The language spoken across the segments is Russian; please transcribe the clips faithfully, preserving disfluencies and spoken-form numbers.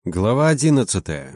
Глава одиннадцатая.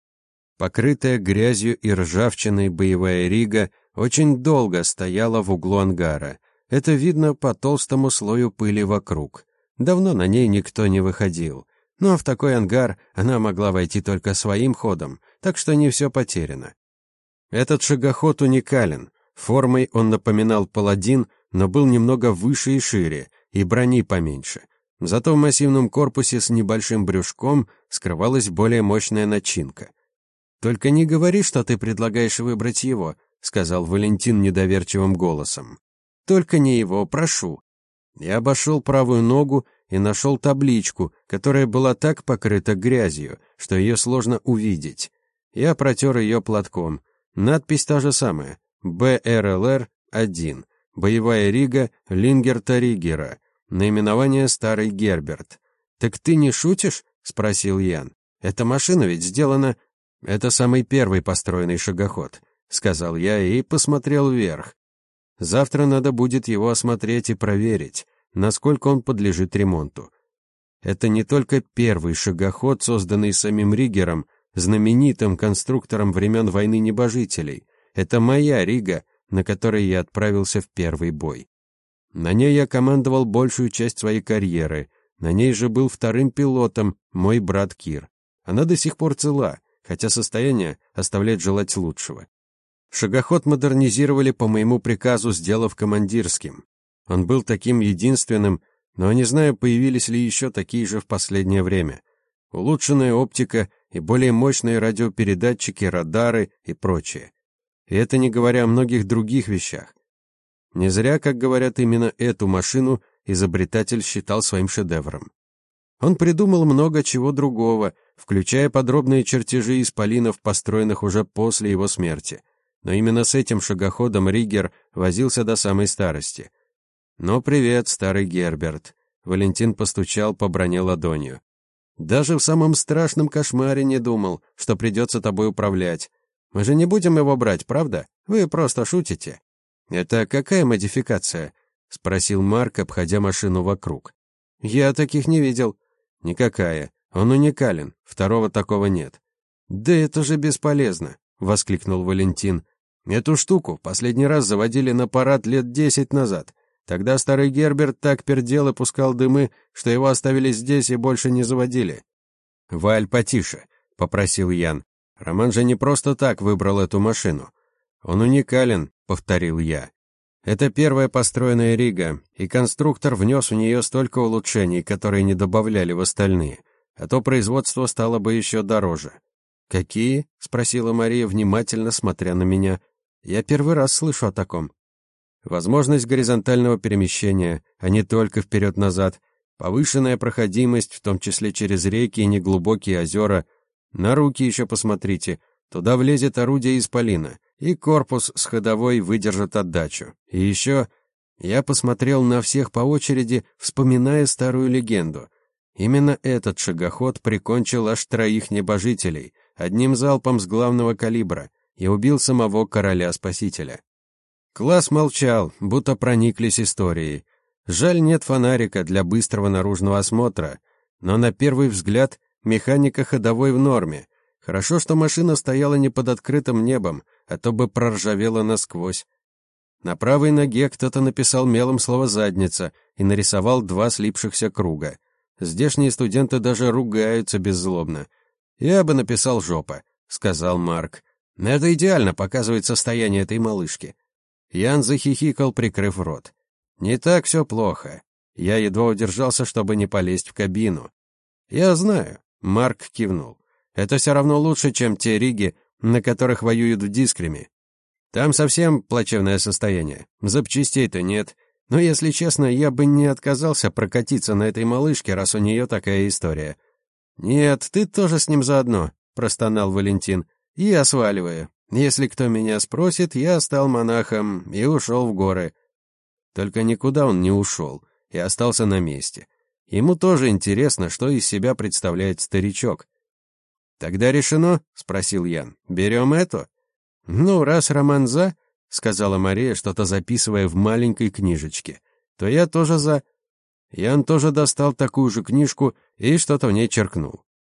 Покрытая грязью и ржавчиной боевая рига очень долго стояла в углу ангара. Это видно по толстому слою пыли вокруг. Давно на ней никто не выходил. Но в такой ангар она могла войти только своим ходом, так что не все потеряно. Этот шагоход уникален. Формой он напоминал паладин, но был немного выше и шире, и брони поменьше. Зато в массивном корпусе с небольшим брюшком скрывалась более мощная начинка. «Только не говори, что ты предлагаешь выбрать его», — сказал Валентин недоверчивым голосом. «Только не его, прошу». Я обошел правую ногу и нашел табличку, которая была так покрыта грязью, что ее сложно увидеть. Я протер ее платком. Надпись та же самая. бэ эр эл эр один. Боевая рига Лингерта Ригера. Наименование старый Герберт. «Так ты не шутишь?» — спросил Ян. «Эта машина ведь сделана...» «Это самый первый построенный шагоход», — сказал я и посмотрел вверх. «Завтра надо будет его осмотреть и проверить, насколько он подлежит ремонту. Это не только первый шагоход, созданный самим Ригером, знаменитым конструктором времен войны небожителей. Это моя рига, на которой я отправился в первый бой. На ней я командовал большую часть своей карьеры. На ней же был вторым пилотом мой брат Кир. Она до сих пор цела, хотя состояние оставляет желать лучшего. Шагоход модернизировали по моему приказу, сделав командирским. Он был таким единственным, но не знаю, появились ли еще такие же в последнее время. Улучшенная оптика и более мощные радиопередатчики, радары и прочее. И это не говоря о многих других вещах. Не зря, как говорят, именно эту машину изобретатель считал своим шедевром. Он придумал много чего другого, включая подробные чертежи исполинов, построенных уже после его смерти. Но именно с этим шагоходом Ригер возился до самой старости. «Ну, привет, старый Герберт», — Валентин постучал по броне ладонью. «Даже в самом страшном кошмаре не думал, что придется тобой управлять. Мы же не будем его брать, правда? Вы просто шутите». «Это какая модификация?» — спросил Марк, обходя машину вокруг. «Я таких не видел». «Никакая. Он уникален. Второго такого нет». «Да это же бесполезно», — воскликнул Валентин. «Эту штуку последний раз заводили на парад лет десять назад. Тогда старый Герберт так пердел и пускал дымы, что его оставили здесь и больше не заводили». «Валь, потише», — попросил Ян. «Роман же не просто так выбрал эту машину. Он уникален», — повторил я. «Это первая построенная рига, и конструктор внес в нее столько улучшений, которые не добавляли в остальные, а то производство стало бы еще дороже». «Какие?» — спросила Мария, внимательно смотря на меня. «Я первый раз слышу о таком». «Возможность горизонтального перемещения, а не только вперед-назад, повышенная проходимость, в том числе через реки и неглубокие озера. На руки еще посмотрите, туда влезет орудие исполина, и корпус с ходовой выдержит отдачу. И еще я посмотрел на всех по очереди, вспоминая старую легенду. Именно этот шагоход прикончил аж троих небожителей, одним залпом с главного калибра, и убил самого короля-спасителя. Класс молчал, будто прониклись историей. Жаль, нет фонарика для быстрого наружного осмотра, но на первый взгляд механика ходовой в норме. Хорошо, что машина стояла не под открытым небом, а то бы проржавела насквозь. На правой ноге кто-то написал мелом слово «задница» и нарисовал два слипшихся круга. Здешние студенты даже ругаются беззлобно. «Я бы написал «жопа», — сказал Марк. «Это идеально показывает состояние этой малышки». Ян захихикал, прикрыв рот. «Не так все плохо». Я едва удержался, чтобы не полезть в кабину. «Я знаю», — Марк кивнул. «Это все равно лучше, чем те риги, на которых воюют в Дискреме. Там совсем плачевное состояние. Запчастей-то нет. Но, если честно, я бы не отказался прокатиться на этой малышке, раз у нее такая история». «Нет, ты тоже с ним заодно», — простонал Валентин. «Я сваливаю. Если кто меня спросит, я стал монахом и ушел в горы». Только никуда он не ушел и остался на месте. Ему тоже интересно, что из себя представляет старичок. «Тогда решено?» — спросил Ян. «Берем эту?» «Ну, раз Роман за», — сказала Мария, что-то записывая в маленькой книжечке, «то я тоже за». Ян тоже достал такую же книжку и что-то в ней черкнул.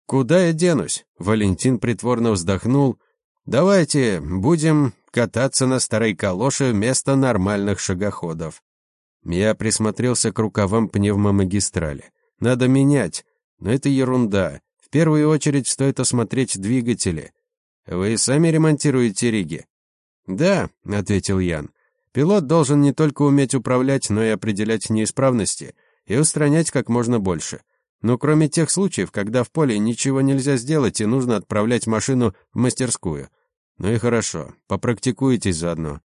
«Куда я денусь?» Валентин притворно вздохнул. «Давайте будем кататься на старой калоше вместо нормальных шагоходов». Я присмотрелся к рукавам пневмомагистрали. Надо менять, но это ерунда. В первую очередь стоит осмотреть двигатели. Вы сами ремонтируете риги? Да, ответил Ян. Пилот должен не только уметь управлять, но и определять неисправности и устранять как можно больше. Но кроме тех случаев, когда в поле ничего нельзя сделать и нужно отправлять машину в мастерскую. Ну и хорошо, попрактикуйтесь заодно.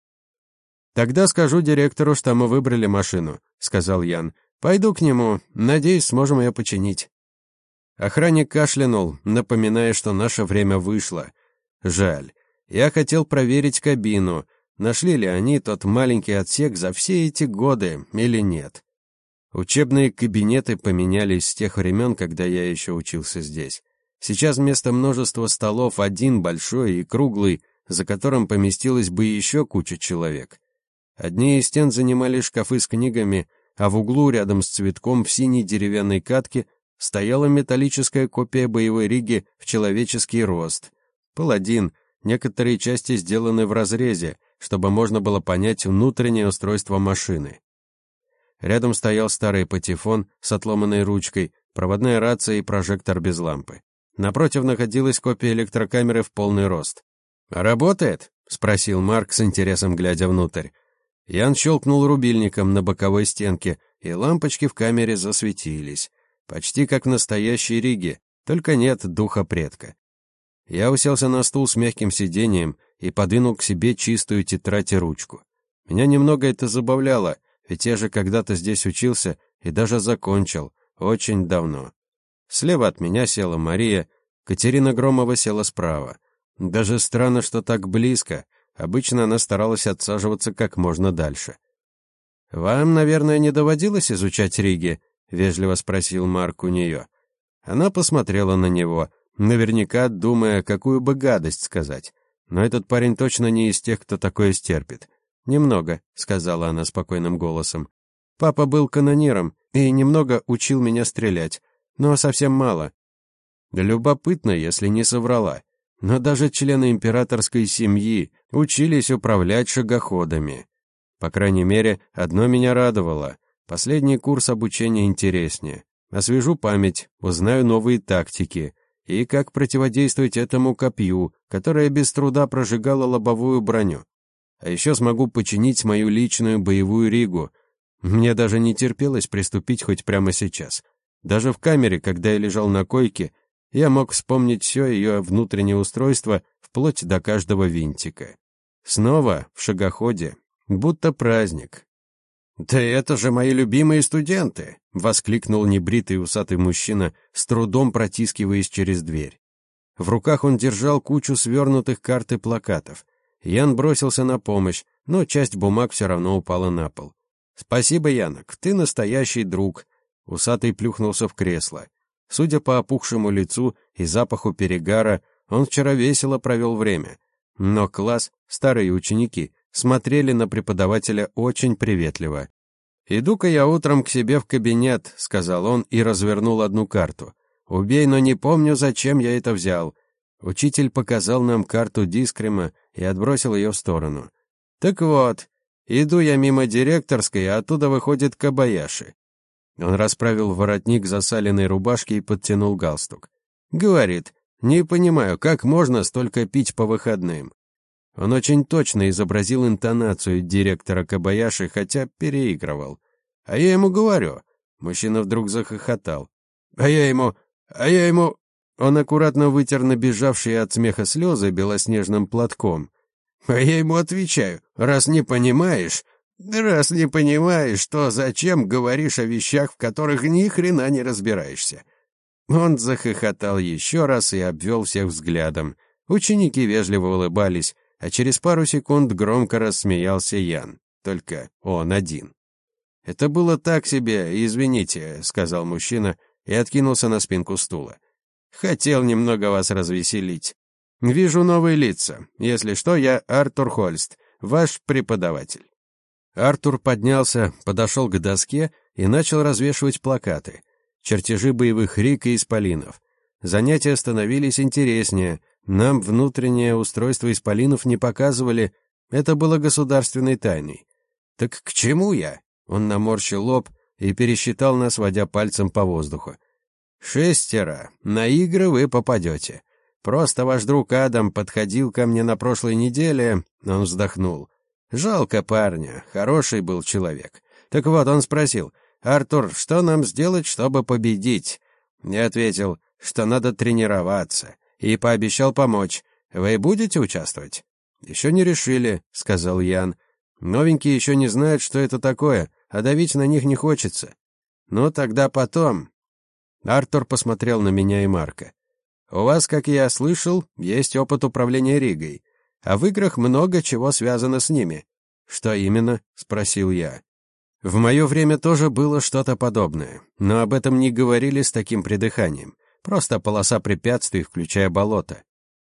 «Тогда скажу директору, что мы выбрали машину», — сказал Ян. «Пойду к нему. Надеюсь, сможем ее починить». Охранник кашлянул, напоминая, что наше время вышло. Жаль. Я хотел проверить кабину. Нашли ли они тот маленький отсек за все эти годы или нет? Учебные кабинеты поменялись с тех времен, когда я еще учился здесь. Сейчас вместо множества столов один большой и круглый, за которым поместилась бы еще куча человек. Одни из стен занимали шкафы с книгами, а в углу рядом с цветком в синей деревянной катке стояла металлическая копия боевой риги в человеческий рост. Паладин, некоторые части сделаны в разрезе, чтобы можно было понять внутреннее устройство машины. Рядом стоял старый патефон с отломанной ручкой, проводная рация и прожектор без лампы. Напротив находилась копия электрокамеры в полный рост. «Работает?» — спросил Марк с интересом, глядя внутрь. Ян щелкнул рубильником на боковой стенке, и лампочки в камере засветились. Почти как в настоящей риге, только нет духа предка. Я уселся на стул с мягким сиденьем и подвинул к себе чистую тетрадь и ручку. Меня немного это забавляло, ведь я же когда-то здесь учился и даже закончил, очень давно. Слева от меня села Мария, Катерина Громова села справа. Даже странно, что так близко. Обычно она старалась отсаживаться как можно дальше. «Вам, наверное, не доводилось изучать риги?» — вежливо спросил Марк у нее. Она посмотрела на него, наверняка думая, какую бы гадость сказать. Но этот парень точно не из тех, кто такое стерпит. «Немного», — сказала она спокойным голосом. «Папа был канониром и немного учил меня стрелять, но совсем мало». Любопытно, если не соврала. Но даже члены императорской семьи учились управлять шагоходами. По крайней мере, одно меня радовало. Последний курс обучения интереснее. Освежу память, узнаю новые тактики и как противодействовать этому копью, которое без труда прожигало лобовую броню. А еще смогу починить мою личную боевую ригу. Мне даже не терпелось приступить хоть прямо сейчас. Даже в камере, когда я лежал на койке, я мог вспомнить все ее внутреннее устройство, вплоть до каждого винтика. Снова в шагоходе, будто праздник. «Да это же мои любимые студенты!» — воскликнул небритый усатый мужчина, с трудом протискиваясь через дверь. В руках он держал кучу свернутых карт и плакатов. Ян бросился на помощь, но часть бумаг все равно упала на пол. «Спасибо, Янок, ты настоящий друг!» Усатый плюхнулся в кресло. Судя по опухшему лицу и запаху перегара, он вчера весело провел время. Но класс, старые ученики, смотрели на преподавателя очень приветливо. «Иду-ка я утром к себе в кабинет», — сказал он и развернул одну карту. «Убей, но не помню, зачем я это взял». Учитель показал нам карту Дискрема и отбросил ее в сторону. «Так вот, иду я мимо директорской, а оттуда выходит Кобаяши». Он расправил воротник засаленной рубашки и подтянул галстук. Говорит: «Не понимаю, как можно столько пить по выходным?» Он очень точно изобразил интонацию директора Кобаяши, хотя переигрывал. А я ему говорю. Мужчина вдруг захохотал. А я ему... А я ему... Он аккуратно вытер набежавшие от смеха слезы белоснежным платком. А я ему отвечаю: «Раз не понимаешь... Раз не понимаешь, то зачем говоришь о вещах, в которых ни хрена не разбираешься?» Он захохотал еще раз и обвел всех взглядом. Ученики вежливо улыбались, а через пару секунд громко рассмеялся Ян. Только он один. «Это было так себе, извините», — сказал мужчина и откинулся на спинку стула. «Хотел немного вас развеселить. Вижу новые лица. Если что, я Артур Хольст, ваш преподаватель». Артур поднялся, подошел к доске и начал развешивать плакаты. Чертежи боевых риг и исполинов. Занятия становились интереснее. Нам внутреннее устройство исполинов не показывали. Это было государственной тайной. «Так к чему я?» Он наморщил лоб и пересчитал нас, водя пальцем по воздуху. «Шестеро. На игры вы попадете. Просто ваш друг Адам подходил ко мне на прошлой неделе», — он вздохнул. «Жалко парня, хороший был человек. Так вот, он спросил: «Артур, что нам сделать, чтобы победить?» Я ответил, что надо тренироваться, и пообещал помочь. «Вы будете участвовать?» «Еще не решили», — сказал Ян. «Новенькие еще не знают, что это такое, а давить на них не хочется». «Ну, тогда потом». Артур посмотрел на меня и Марка. «У вас, как я слышал, есть опыт управления Ригой, а в играх много чего связано с ними». «Что именно?» — спросил я. В мое время тоже было что-то подобное, но об этом не говорили с таким придыханием. Просто полоса препятствий, включая болото.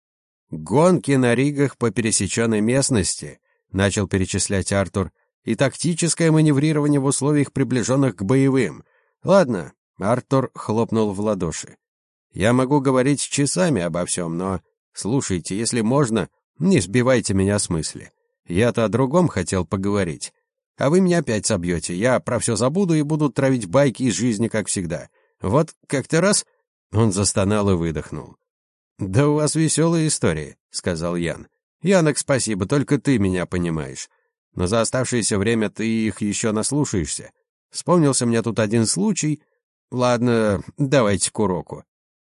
«Гонки на ригах по пересеченной местности», — начал перечислять Артур, «и тактическое маневрирование в условиях, приближенных к боевым. Ладно», — Артур хлопнул в ладоши. «Я могу говорить часами обо всем, но... Слушайте, если можно, не сбивайте меня с мысли. Я-то о другом хотел поговорить. А вы меня опять собьете. Я про все забуду и буду травить байки из жизни, как всегда. Вот как-то раз...» Он застонал и выдохнул. «Да у вас веселые истории», — сказал Ян. «Янок, спасибо, только ты меня понимаешь. Но за оставшееся время ты их еще наслушаешься. Вспомнился мне тут один случай. Ладно, давайте к уроку».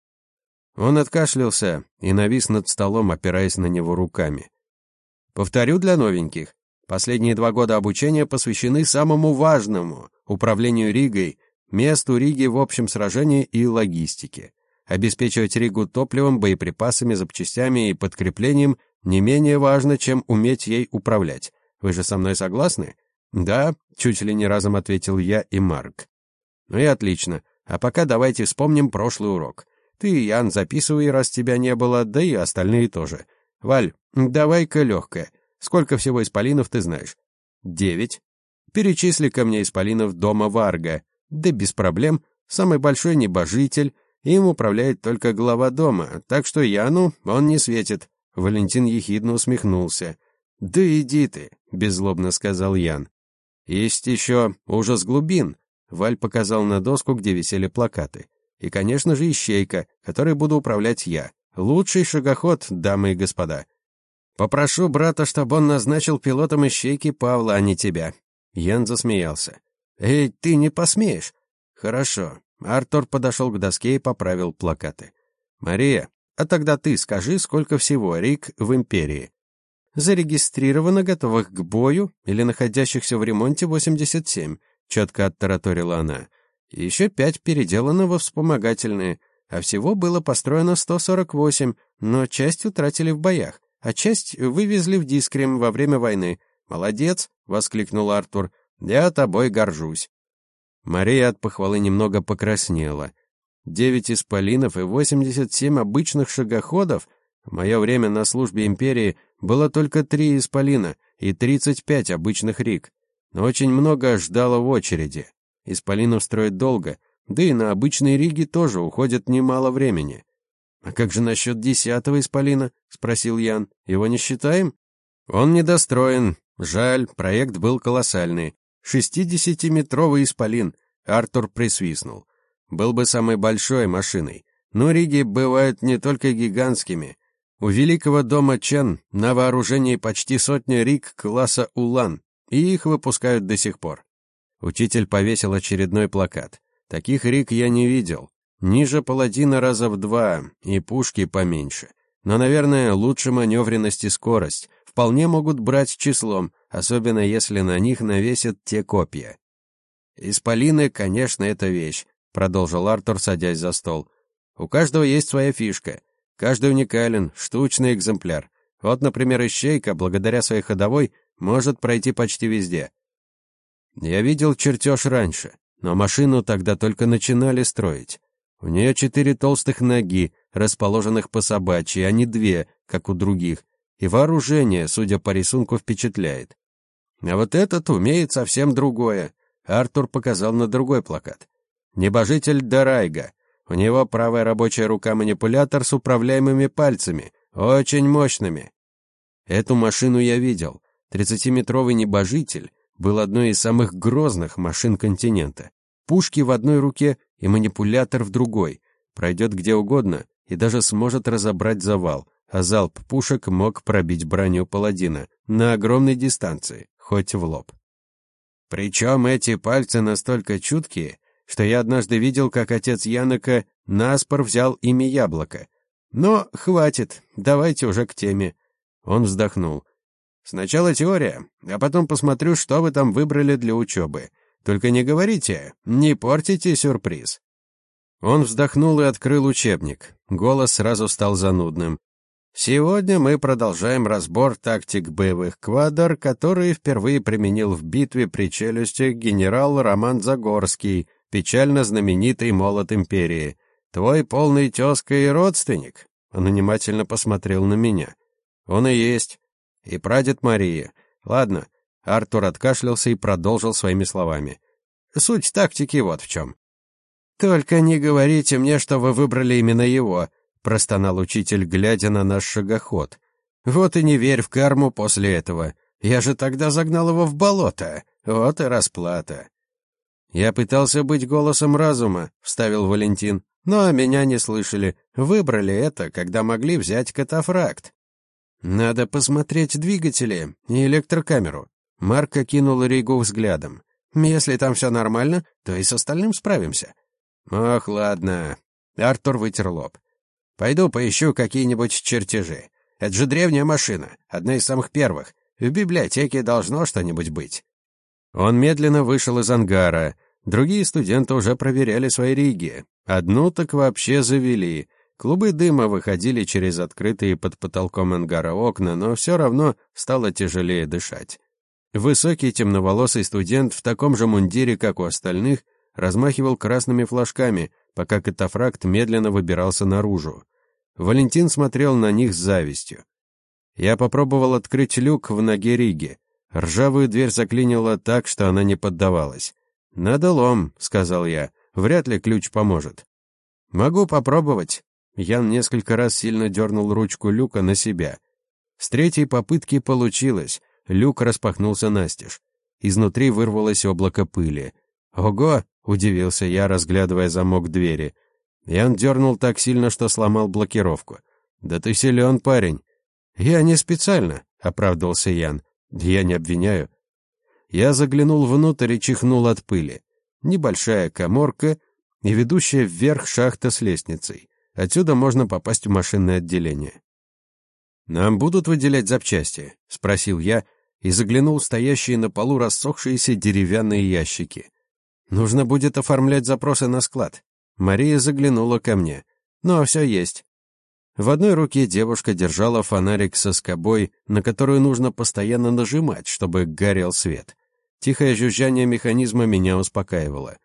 Он откашлялся и навис над столом, опираясь на него руками. «Повторю для новеньких. Последние два года обучения посвящены самому важному — управлению Ригой, месту Риги в общем сражении и логистике. Обеспечивать Ригу топливом, боеприпасами, запчастями и подкреплением не менее важно, чем уметь ей управлять. Вы же со мной согласны?» «Да», — чуть ли не разом ответил я и Марк. «Ну и отлично. А пока давайте вспомним прошлый урок. Ты, Ян, записывай, раз тебя не было, да и остальные тоже. Валь, давай-ка легкое. Сколько всего исполинов ты знаешь?» «Девять». «Перечисли ко мне исполинов дома Варга». «Да без проблем. Самый большой небожитель. Им управляет только глава дома, так что Яну он не светит». Валентин ехидно усмехнулся. «Да иди ты», — беззлобно сказал Ян. «Есть еще ужас глубин». Валь показал на доску, где висели плакаты. «И, конечно же, ищейка, которой буду управлять я. Лучший шагоход, дамы и господа. Попрошу брата, чтобы он назначил пилотом ищейки Павла, а не тебя». Ян засмеялся. «Эй, ты не посмеешь?» «Хорошо». Артур подошел к доске и поправил плакаты. «Мария, а тогда ты скажи, сколько всего риг в империи?» «Зарегистрировано готовых к бою или находящихся в ремонте восемьдесят семь», четко оттараторила она. «Еще пять переделано во вспомогательные, а всего было построено сто сорок восемь, но часть утратили в боях, а часть вывезли в Дискрем во время войны. Молодец!» — воскликнул Артур. «Я тобой горжусь». Мария от похвалы немного покраснела. Девять исполинов и восемьдесят семь обычных шагоходов? В мое время на службе империи было только три исполина и тридцать пять обычных риг. Но очень много ждало в очереди. Исполинов строят долго, да и на обычные риги тоже уходит немало времени. «А как же насчет десятого исполина?» — спросил Ян. «Его не считаем?» «Он недостроен. Жаль, проект был колоссальный. Шестидесятиметровый исполин», — Артур присвистнул. «Был бы самой большой машиной. Но риги бывают не только гигантскими. У великого дома Чен на вооружении почти сотня риг класса Улан, и их выпускают до сих пор». Учитель повесил очередной плакат. «Таких риг я не видел. Ниже паладина раза в два, и пушки поменьше. Но, наверное, лучше маневренность и скорость. Вполне могут брать числом, особенно если на них навесят те копья». «Исполины, конечно, это вещь», — продолжил Артур, садясь за стол. «У каждого есть своя фишка. Каждый уникален, штучный экземпляр. Вот, например, ищейка, благодаря своей ходовой, может пройти почти везде. Я видел чертеж раньше, но машину тогда только начинали строить. У нее четыре толстых ноги, расположенных по собачьи, а не две, как у других, и вооружение, судя по рисунку, впечатляет. А вот этот умеет совсем другое». Артур показал на другой плакат. «Небожитель Дарайга. У него правая рабочая рука-манипулятор с управляемыми пальцами, очень мощными. Эту машину я видел. Тридцатиметровый небожитель был одной из самых грозных машин континента. Пушки в одной руке и манипулятор в другой. Пройдет где угодно и даже сможет разобрать завал, а залп пушек мог пробить броню паладина на огромной дистанции, хоть в лоб. Причем эти пальцы настолько чуткие, что я однажды видел, как отец Янока наспор взял ими яблоко. Но хватит, давайте уже к теме. Он вздохнул. Сначала теория, а потом посмотрю, что вы там выбрали для учебы. Только не говорите, не портите сюрприз. Он вздохнул и открыл учебник. Голос сразу стал занудным. Сегодня мы продолжаем разбор тактик боевых квадр, которые впервые применил в битве при Челюсти генерал Роман Загорский, печально знаменитый молот империи. Твой полный тезка и родственник? Он внимательно посмотрел на меня. Он и есть. И прадед Марии. Ладно. Артур откашлялся и продолжил своими словами. Суть тактики вот в чем. Только не говорите мне, что вы выбрали именно его, простонал учитель, глядя на наш шагоход. Вот и не верь в карму после этого. Я же тогда загнал его в болото. Вот и расплата. Я пытался быть голосом разума, вставил Валентин. Но меня не слышали. Выбрали это, когда могли взять катафракт. Надо посмотреть двигатели и электрокамеру. Марк окинул Ригу взглядом. Если там все нормально, то и с остальным справимся. Ох, ладно. Артур вытер лоб. Пойду поищу какие-нибудь чертежи. Это же древняя машина, одна из самых первых. В библиотеке должно что-нибудь быть. Он медленно вышел из ангара. Другие студенты уже проверяли свои риги. Одну так вообще завели. Клубы дыма выходили через открытые под потолком ангара окна, но все равно стало тяжелее дышать. Высокий темноволосый студент в таком же мундире, как у остальных, размахивал красными флажками, пока катафракт медленно выбирался наружу. Валентин смотрел на них с завистью. Я попробовал открыть люк в ноге Риги. Ржавую дверь заклинило так, что она не поддавалась. «Надо лом», — сказал я, — «вряд ли ключ поможет». «Могу попробовать». Ян несколько раз сильно дернул ручку люка на себя. С третьей попытки получилось. Люк распахнулся настежь. Изнутри вырвалось облако пыли. «Ого!» — удивился я, разглядывая замок двери. Ян дернул так сильно, что сломал блокировку. «Да ты силен, парень!» «Я не специально», — оправдывался Ян. «Я не обвиняю». Я заглянул внутрь и чихнул от пыли. Небольшая каморка и ведущая вверх шахта с лестницей. Отсюда можно попасть в машинное отделение. «Нам будут выделять запчасти?» — спросил я и заглянул в стоящие на полу рассохшиеся деревянные ящики. «Нужно будет оформлять запросы на склад». Мария заглянула ко мне. «Ну, все есть». В одной руке девушка держала фонарик со скобой, на которую нужно постоянно нажимать, чтобы горел свет. Тихое жужжание механизма меня успокаивало.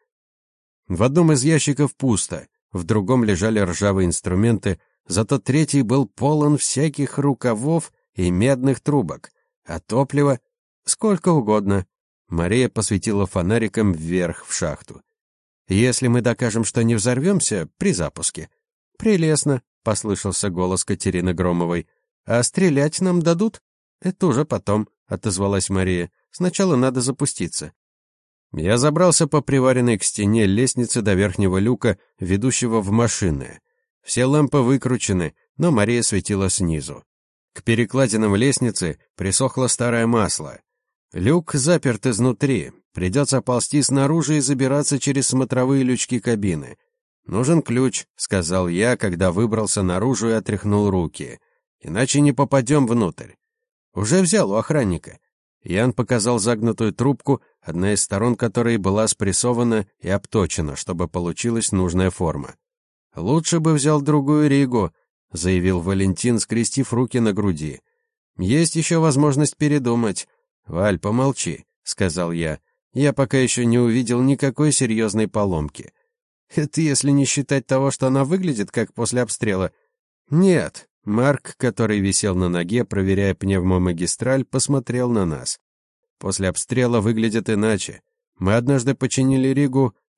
В одном из ящиков пусто, в другом лежали ржавые инструменты, зато третий был полон всяких рукавов и медных трубок, а топлива сколько угодно. Мария посветила фонариком вверх в шахту. «Если мы докажем, что не взорвемся при запуске». «Прелестно», — послышался голос Катерины Громовой. «А стрелять нам дадут?» «Это уже потом», — отозвалась Мария. «Сначала надо запуститься». Я забрался по приваренной к стене лестнице до верхнего люка, ведущего в машины. Все лампы выкручены, но Мария светила снизу. К перекладинам лестницы присохло старое масло. Люк заперт изнутри, придется ползти снаружи и забираться через смотровые лючки кабины. «Нужен ключ», — сказал я, когда выбрался наружу и отряхнул руки. «Иначе не попадем внутрь». «Уже взял у охранника». Ян показал загнутую трубку, одна из сторон которой была спрессована и обточена, чтобы получилась нужная форма. «Лучше бы взял другую Ригу», — заявил Валентин, скрестив руки на груди. «Есть еще возможность передумать». «Валь, помолчи», — сказал я. «Я пока еще не увидел никакой серьезной поломки». «Это если не считать того, что она выглядит как после обстрела». «Нет». Марк, который висел на ноге, проверяя пневмомагистраль, посмотрел на нас. «После обстрела выглядит иначе. Мы однажды починили Ригу,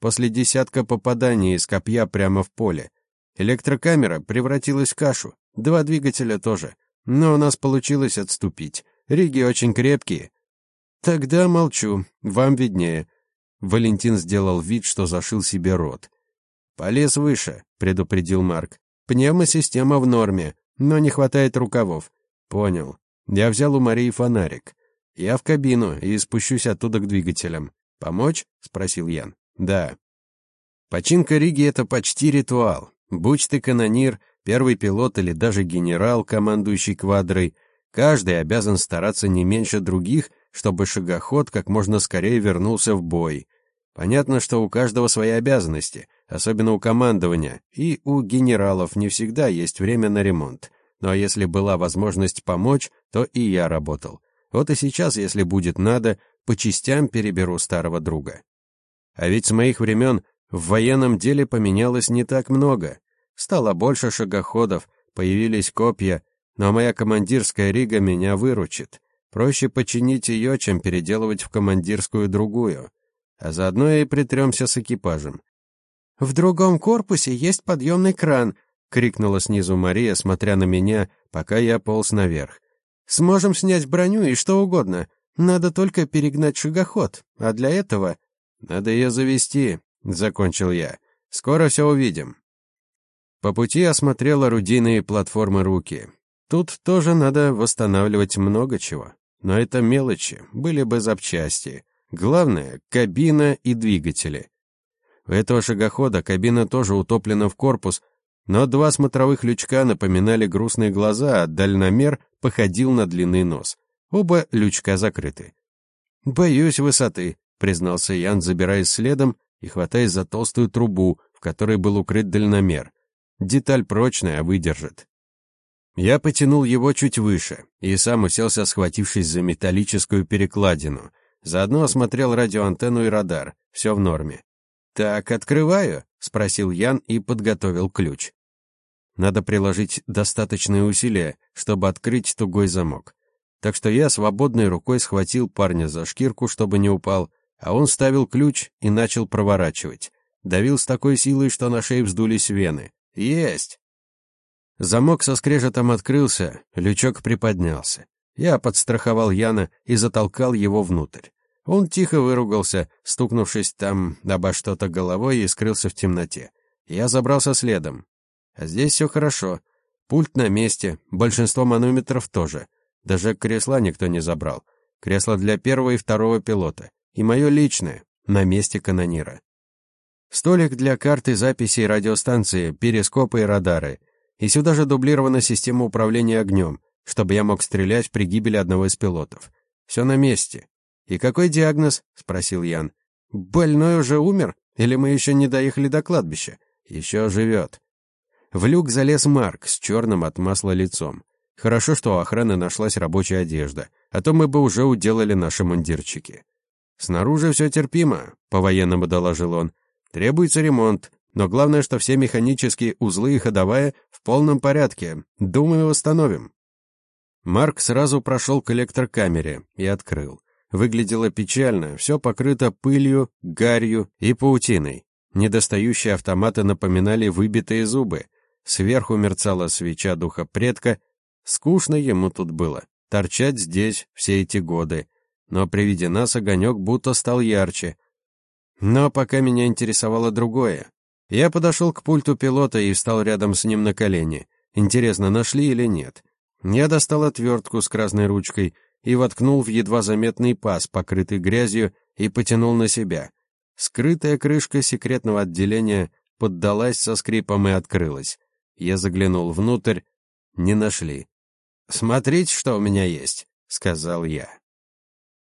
после десятка попаданий из копья прямо в поле. Электрокамера превратилась в кашу, два двигателя тоже. Но у нас получилось отступить. Риги очень крепкие. Тогда молчу, вам виднее. Валентин сделал вид, что зашил себе рот. «Полез выше», — предупредил Марк. «Пневмосистема в норме, но не хватает рукавов». «Понял. Я взял у Марии фонарик. Я в кабину и спущусь оттуда к двигателям. Помочь?» — спросил Ян. «Да». Починка Риги — это почти ритуал. Будь ты канонир, первый пилот или даже генерал, командующий квадрой, каждый обязан стараться не меньше других, чтобы шагоход как можно скорее вернулся в бой. Понятно, что у каждого свои обязанности, особенно у командования, и у генералов не всегда есть время на ремонт. Но если была возможность помочь, то и я работал. Вот и сейчас, если будет надо, по частям переберу старого друга. А ведь с моих времен в военном деле поменялось не так много. Стало больше шагоходов, появились копья, но моя командирская Рига меня выручит. Проще починить ее, чем переделывать в командирскую другую. А заодно и притремся с экипажем. «В другом корпусе есть подъемный кран», — крикнула снизу Мария, смотря на меня, пока я полз наверх. «Сможем снять броню и что угодно. Надо только перегнать шагоход, а для этого...» «Надо ее завести», — закончил я. «Скоро все увидим». По пути осмотрел орудийные платформы руки. Тут тоже надо восстанавливать много чего. Но это мелочи, были бы запчасти. Главное — кабина и двигатели. У этого шагохода кабина тоже утоплена в корпус, но два смотровых лючка напоминали грустные глаза, а дальномер походил на длинный нос. Оба лючка закрыты. «Боюсь высоты», — признался Ян, забираясь следом и хватаясь за толстую трубу, в которой был укрыт дальномер. Деталь прочная, выдержит. Я потянул его чуть выше и сам уселся, схватившись за металлическую перекладину. Заодно осмотрел радиоантенну и радар. Все в норме. «Так, открываю?» — спросил Ян и подготовил ключ. Надо приложить достаточные усилия, чтобы открыть тугой замок. Так что я свободной рукой схватил парня за шкирку, чтобы не упал, а он вставил ключ и начал проворачивать. Давил с такой силой, что на шее вздулись вены. «Есть!» Замок со скрежетом открылся, лючок приподнялся. Я подстраховал Яна и затолкал его внутрь. Он тихо выругался, стукнувшись там обо что-то головой, и скрылся в темноте. Я забрался следом. А здесь все хорошо. Пульт на месте, большинство манометров тоже. Даже кресла никто не забрал. Кресло для первого и второго пилота. И мое личное, на месте канонира. Столик для карты записей радиостанции, перископы и радары. И сюда же дублирована система управления огнем, чтобы я мог стрелять при гибели одного из пилотов. Все на месте. «И какой диагноз?» — спросил Ян. «Больной уже умер? Или мы еще не доехали до кладбища?» «Еще живет». В люк залез Марк с черным от масла лицом. Хорошо, что у охраны нашлась рабочая одежда, а то мы бы уже уделали наши мундирчики. «Снаружи все терпимо», — по-военному доложил он. «Требуется ремонт, но главное, что все механические узлы и ходовая в полном порядке. Думаю, восстановим». Марк сразу прошел к электрокамере и открыл. Выглядело печально, все покрыто пылью, гарью и паутиной. Недостающие автоматы напоминали выбитые зубы. Сверху мерцала свеча духа предка. Скучно ему тут было, торчать здесь все эти годы. Но при виде нас огонек будто стал ярче. Но пока меня интересовало другое. Я подошел к пульту пилота и встал рядом с ним на колени. Интересно, нашли или нет? Я достал отвертку с красной ручкой и воткнул в едва заметный паз, покрытый грязью, и потянул на себя. Скрытая крышка секретного отделения поддалась со скрипом и открылась. Я заглянул внутрь. Не нашли. «Смотрите, что у меня есть», — сказал я.